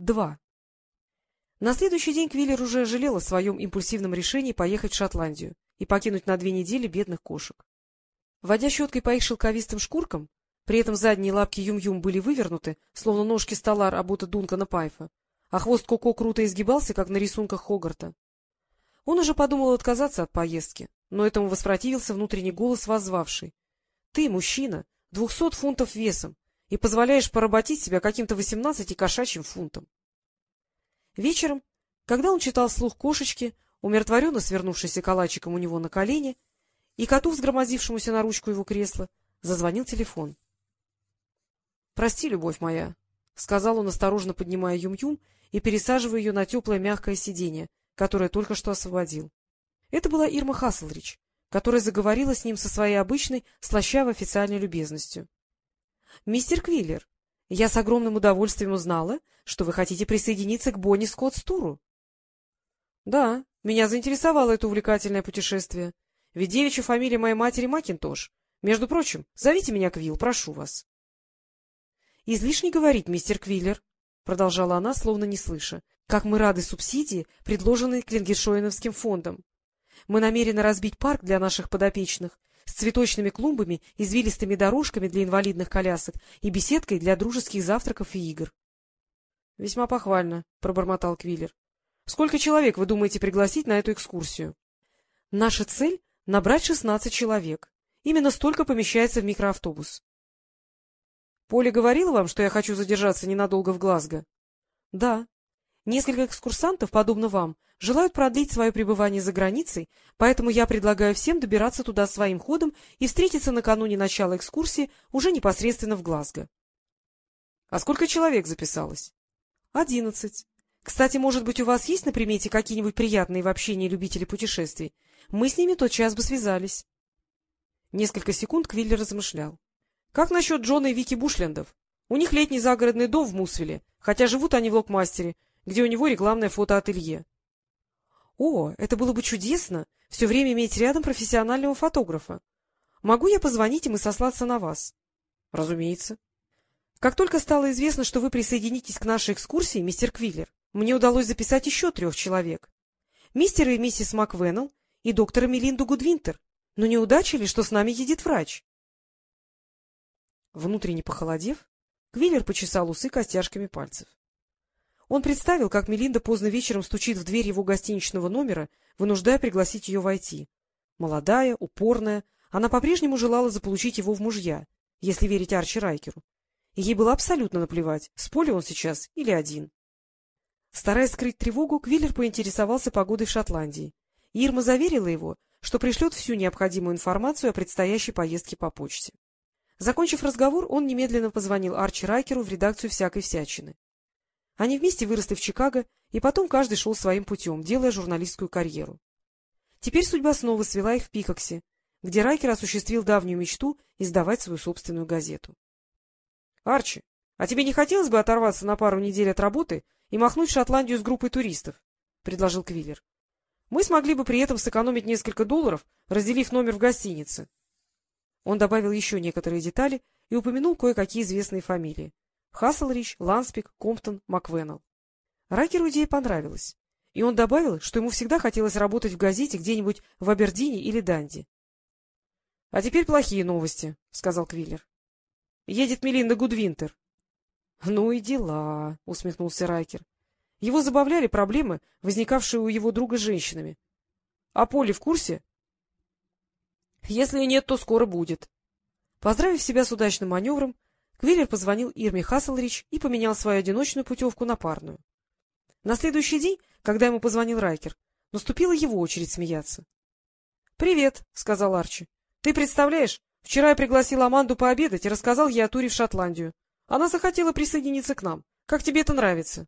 2. На следующий день Квиллер уже жалел о своем импульсивном решении поехать в Шотландию и покинуть на 2 недели бедных кошек. Водя щеткой по их шелковистым шкуркам, при этом задние лапки Юм-Юм были вывернуты, словно ножки стола работы Дункана Пайфа, а хвост Коко круто изгибался, как на рисунках Хогарта. Он уже подумал отказаться от поездки, но этому воспротивился внутренний голос, воззвавший: — Ты, мужчина, 200 фунтов весом, и позволяешь поработить себя каким-то 18 кошачьим фунтом. Вечером, когда он читал вслух кошечке, умиротворенно свернувшейся калачиком у него на колени, и коту, взгромоздившемуся на ручку его кресла, зазвонил телефон. — Прости, любовь моя, — сказал он, осторожно поднимая Юм-Юм и пересаживая ее на теплое мягкое сиденье, которое только что освободил. Это была Ирма Хасселридж, которая заговорила с ним со своей обычной слащавой официальной любезностью. — Мистер Квиллер, я с огромным удовольствием узнала, что вы хотите присоединиться к Бонни Скоттс-туру. — Да, меня заинтересовало это увлекательное путешествие. Ведь девичья фамилия моей матери Макинтош. Между прочим, зовите меня Квилл, прошу вас. — Излишне говорить, мистер Квиллер, — продолжала она, словно не слыша, — как мы рады субсидии, предложенной Клингершоиновским фондом. Мы намерены разбить парк для наших подопечных с цветочными клумбами, извилистыми дорожками для инвалидных колясок и беседкой для дружеских завтраков и игр. — Весьма похвально, — пробормотал Квиллер. — Сколько человек вы думаете пригласить на эту экскурсию? — Наша цель — набрать 16 человек. Именно столько помещается в микроавтобус. — Поля говорила вам, что я хочу задержаться ненадолго в Глазго? — Да. Несколько экскурсантов, подобно вам, желают продлить свое пребывание за границей, поэтому я предлагаю всем добираться туда своим ходом и встретиться накануне начала экскурсии уже непосредственно в Глазго. — А сколько человек записалось? — 11. Кстати, может быть, у вас есть на примете какие-нибудь приятные в общении любители путешествий? Мы с ними тотчас бы связались. Несколько секунд Квиллер размышлял. — Как насчет Джона и Вики Бушлендов? У них летний загородный дом в Мусвилле, хотя живут они в Локмастере, где у него рекламное фотоателье. — О, это было бы чудесно, все время иметь рядом профессионального фотографа. Могу я позвонить им и сослаться на вас? — Разумеется. Как только стало известно, что вы присоединитесь к нашей экскурсии, мистер Квиллер, мне удалось записать еще 3 человек. Мистера и миссис Маквеннелл и доктора Мелинду Гудвинтер. Но не удача ли, что с нами едет врач? Внутренне похолодев, Квиллер почесал усы костяшками пальцев. Он представил, как Мелинда поздно вечером стучит в дверь его гостиничного номера, вынуждая пригласить ее войти. Молодая, упорная, она по-прежнему желала заполучить его в мужья, если верить Арчи Райкеру. И ей было абсолютно наплевать, с Полей он сейчас или один. Стараясь скрыть тревогу, Квиллер поинтересовался погодой в Шотландии. Ирма заверила его, что пришлет всю необходимую информацию о предстоящей поездке по почте. Закончив разговор, он немедленно позвонил Арчи Райкеру в редакцию «Всякой всячины». Они вместе выросли в Чикаго, и потом каждый шел своим путем, делая журналистскую карьеру. Теперь судьба снова свела их в Пикоксе, где Райкер осуществил давнюю мечту издавать свою собственную газету. — Арчи, а тебе не хотелось бы оторваться на пару недель от работы и махнуть в Шотландию с группой туристов? — предложил Квиллер. — Мы смогли бы при этом сэкономить несколько $, разделив номер в гостинице. Он добавил еще некоторые детали и упомянул кое-какие известные фамилии: Хасселридж, Ланспик, Комптон, Маквеннелл. Райкеру идея понравилась, и он добавил, что ему всегда хотелось работать в газете где-нибудь в Абердине или Данди. — А теперь плохие новости, — сказал Квиллер. — Едет Мелинда Гудвинтер. — Ну и дела, — усмехнулся Райкер. Его забавляли проблемы, возникавшие у его друга с женщинами. — А Полли в курсе? — Если и нет, то скоро будет. Поздравив себя с удачным маневром, Квиллер позвонил Ирме Хасселридж и поменял свою одиночную путевку на парную. На следующий день, когда ему позвонил Райкер, наступила его очередь смеяться. — Привет, — сказал Арчи. — Ты представляешь, вчера я пригласил Аманду пообедать и рассказал ей о туре в Шотландию. Она захотела присоединиться к нам. Как тебе это нравится?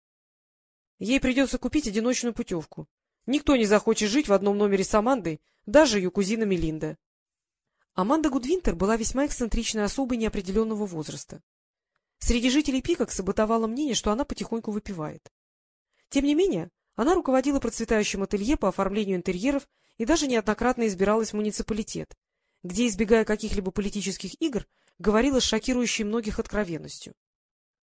— Ей придется купить одиночную путевку. Никто не захочет жить в одном номере с Амандой, даже ее кузина Мелинда. Аманда Гудвинтер была весьма эксцентричной особой неопределенного возраста. Среди жителей Пикокса бытовало мнение, что она потихоньку выпивает. Тем не менее, она руководила процветающим ателье по оформлению интерьеров и даже неоднократно избиралась в муниципалитет, где, избегая каких-либо политических игр, говорила с шокирующей многих откровенностью.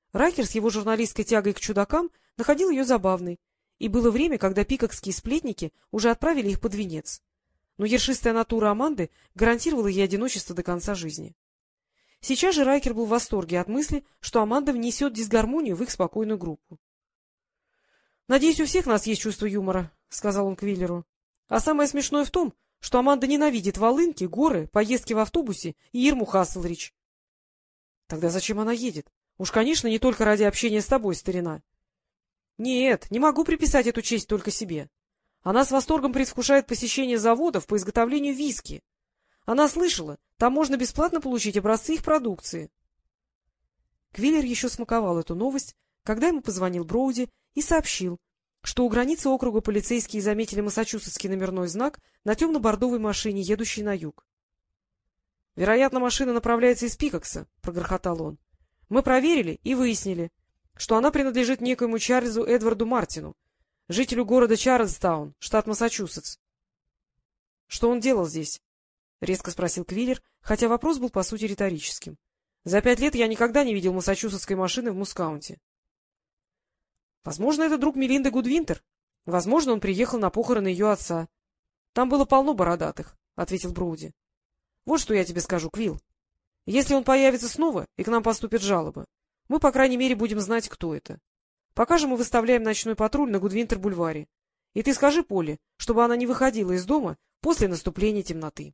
Райкер с его журналистской тягой к чудакам находил ее забавной, и было время, когда пикокские сплетники уже отправили их под венец. Но ершистая натура Аманды гарантировала ей одиночество до конца жизни. Сейчас же Райкер был в восторге от мысли, что Аманда внесет дисгармонию в их спокойную группу. — Надеюсь, у всех нас есть чувство юмора, — сказал он Квиллеру. — А самое смешное в том, что Аманда ненавидит волынки, горы, поездки в автобусе и Ирму Хасселрич. — Тогда зачем она едет? Уж, конечно, не только ради общения с тобой, старина. — Нет, не могу приписать эту честь только себе. Она с восторгом предвкушает посещение заводов по изготовлению виски. Она слышала, там можно бесплатно получить образцы их продукции. Квиллер еще смаковал эту новость, когда ему позвонил Броуди и сообщил, что у границы округа полицейские заметили массачусетский номерной знак на темно-бордовой машине, едущей на юг. — Вероятно, машина направляется из Пикокса, — прогрохотал он. — Мы проверили и выяснили, что она принадлежит некоему Чарльзу Эдварду Мартину, жителю города Чарльстаун, штат Массачусетс. — Что он делал здесь? — резко спросил Квиллер, хотя вопрос был по сути риторическим. — За 5 лет я никогда не видел массачусетской машины в Мускаунте. — Возможно, это друг Мелинды Гудвинтер. Возможно, он приехал на похороны ее отца. — Там было полно бородатых, — ответил Броуди. — Вот что я тебе скажу, Квилл. Если он появится снова, и к нам поступят жалобы, мы, по крайней мере, будем знать, кто это. Пока же мы выставляем ночной патруль на Гудвинтер-бульваре. И ты скажи Поле, чтобы она не выходила из дома после наступления темноты.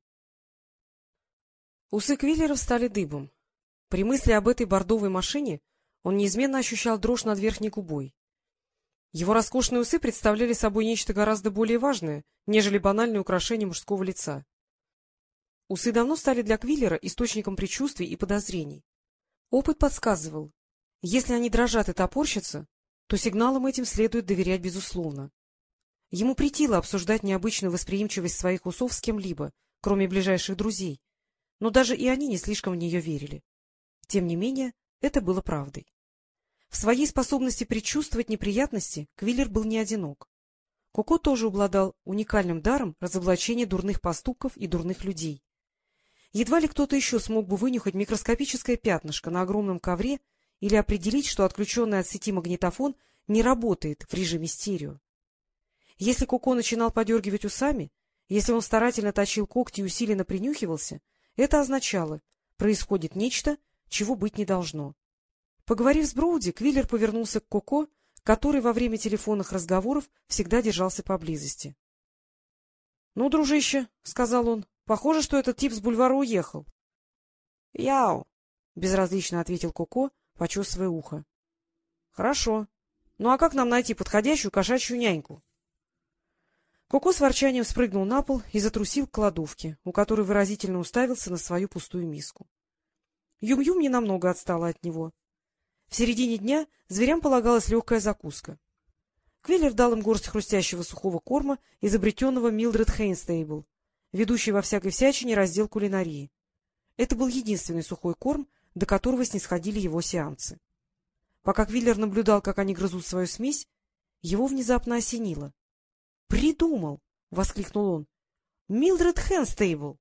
Усы Квиллера встали дыбом. При мысли об этой бордовой машине он неизменно ощущал дрожь над верхней губой. Его роскошные усы представляли собой нечто гораздо более важное, нежели банальное украшение мужского лица. Усы давно стали для Квиллера источником предчувствий и подозрений. Опыт подсказывал, если они дрожат и топорщатся, то сигналам этим следует доверять безусловно. Ему претило обсуждать необычную восприимчивость своих усов с кем-либо, кроме ближайших друзей, но даже и они не слишком в нее верили. Тем не менее, это было правдой. В своей способности предчувствовать неприятности Квиллер был не одинок. Коко тоже обладал уникальным даром разоблачения дурных поступков и дурных людей. Едва ли кто-то еще смог бы вынюхать микроскопическое пятнышко на огромном ковре или определить, что отключенный от сети магнитофон не работает в режиме стерео. Если Коко начинал подергивать усами, если он старательно точил когти и усиленно принюхивался, это означало, происходит нечто, чего быть не должно. Поговорив с Броуди, Квиллер повернулся к Коко, который во время телефонных разговоров всегда держался поблизости. — Ну, дружище, — сказал он, — похоже, что этот тип с бульвара уехал. — Яу, — безразлично ответил Коко, почесывая ухо. — Хорошо. Ну а как нам найти подходящую кошачью няньку? Коко с ворчанием спрыгнул на пол и затрусил к кладовке, у которой выразительно уставился на свою пустую миску. Юм-Юм ненамного отстала от него. В середине дня зверям полагалась легкая закуска. Квиллер дал им горсть хрустящего сухого корма, изобретенного Милдред Хейнстейбл, ведущей во всякой всячине раздел кулинарии. Это был единственный сухой корм, до которого снисходили его сеансы. Пока Квиллер наблюдал, как они грызут свою смесь, его внезапно осенило. — Придумал! — воскликнул он. — Милдред Хейнстейбл!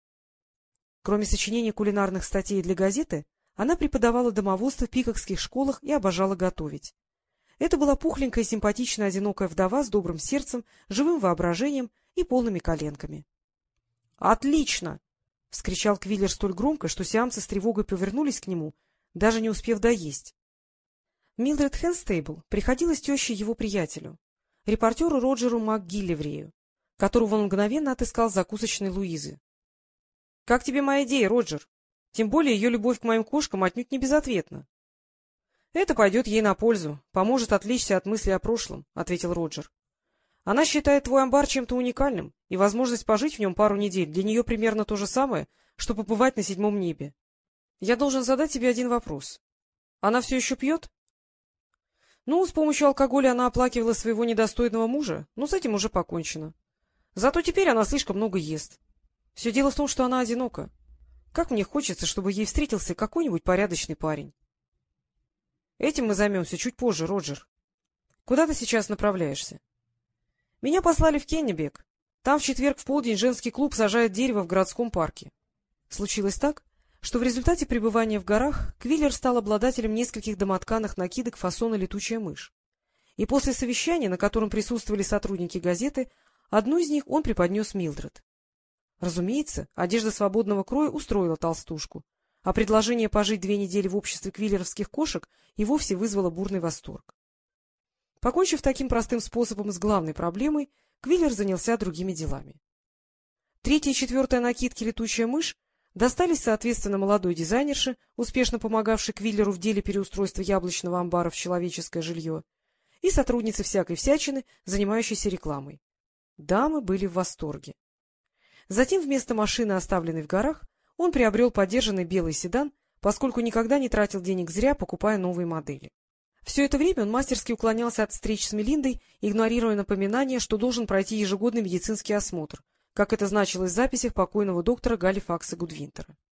Кроме сочинения кулинарных статей для газеты, она преподавала домоводство в пикокских школах и обожала готовить. Это была пухленькая, симпатичная, одинокая вдова с добрым сердцем, живым воображением и полными коленками. — Отлично! — вскричал Квиллер столь громко, что сиамцы с тревогой повернулись к нему, даже не успев доесть. Милдред Хейнстейбл приходилась тещей его приятелю, репортеру Роджеру МакГиллеврею, которого он мгновенно отыскал с закусочной Луизы. — Как тебе моя идея, Роджер? Тем более ее любовь к моим кошкам отнюдь не безответна. — Это пойдет ей на пользу, поможет отвлечься от мысли о прошлом, — ответил Роджер. — Она считает твой амбар чем-то уникальным, и возможность пожить в нем пару недель для нее примерно то же самое, что побывать на 7-м небе. Я должен задать тебе один вопрос. Она все еще пьет? — Ну, с помощью алкоголя она оплакивала своего недостойного мужа, но с этим уже покончено. Зато теперь она слишком много ест. Все дело в том, что она одинока. Как мне хочется, чтобы ей встретился какой-нибудь порядочный парень. Этим мы займемся чуть позже, Роджер. Куда ты сейчас направляешься? Меня послали в Кеннебек. Там в четверг в полдень женский клуб сажает дерево в городском парке. Случилось так, что в результате пребывания в горах Квиллер стал обладателем нескольких домотканых накидок фасона «Летучая мышь». И после совещания, на котором присутствовали сотрудники газеты, одну из них он преподнес Милдред. Разумеется, одежда свободного кроя устроила толстушку, а предложение пожить 2 недели в обществе квиллеровских кошек и вовсе вызвало бурный восторг. Покончив таким простым способом с главной проблемой, Квиллер занялся другими делами. 3-я и 4-я накидки «Летучая мышь» достались, соответственно, молодой дизайнерше, успешно помогавшей Квиллеру в деле переустройства яблочного амбара в человеческое жилье, и сотруднице всякой всячины, занимающейся рекламой. Дамы были в восторге. Затем вместо машины, оставленной в горах, он приобрел подержанный белый седан, поскольку никогда не тратил денег зря, покупая новые модели. Все это время он мастерски уклонялся от встреч с Мелиндой, игнорируя напоминание, что должен пройти ежегодный медицинский осмотр, как это значилось в записях покойного доктора Галифакса Гудвинтера.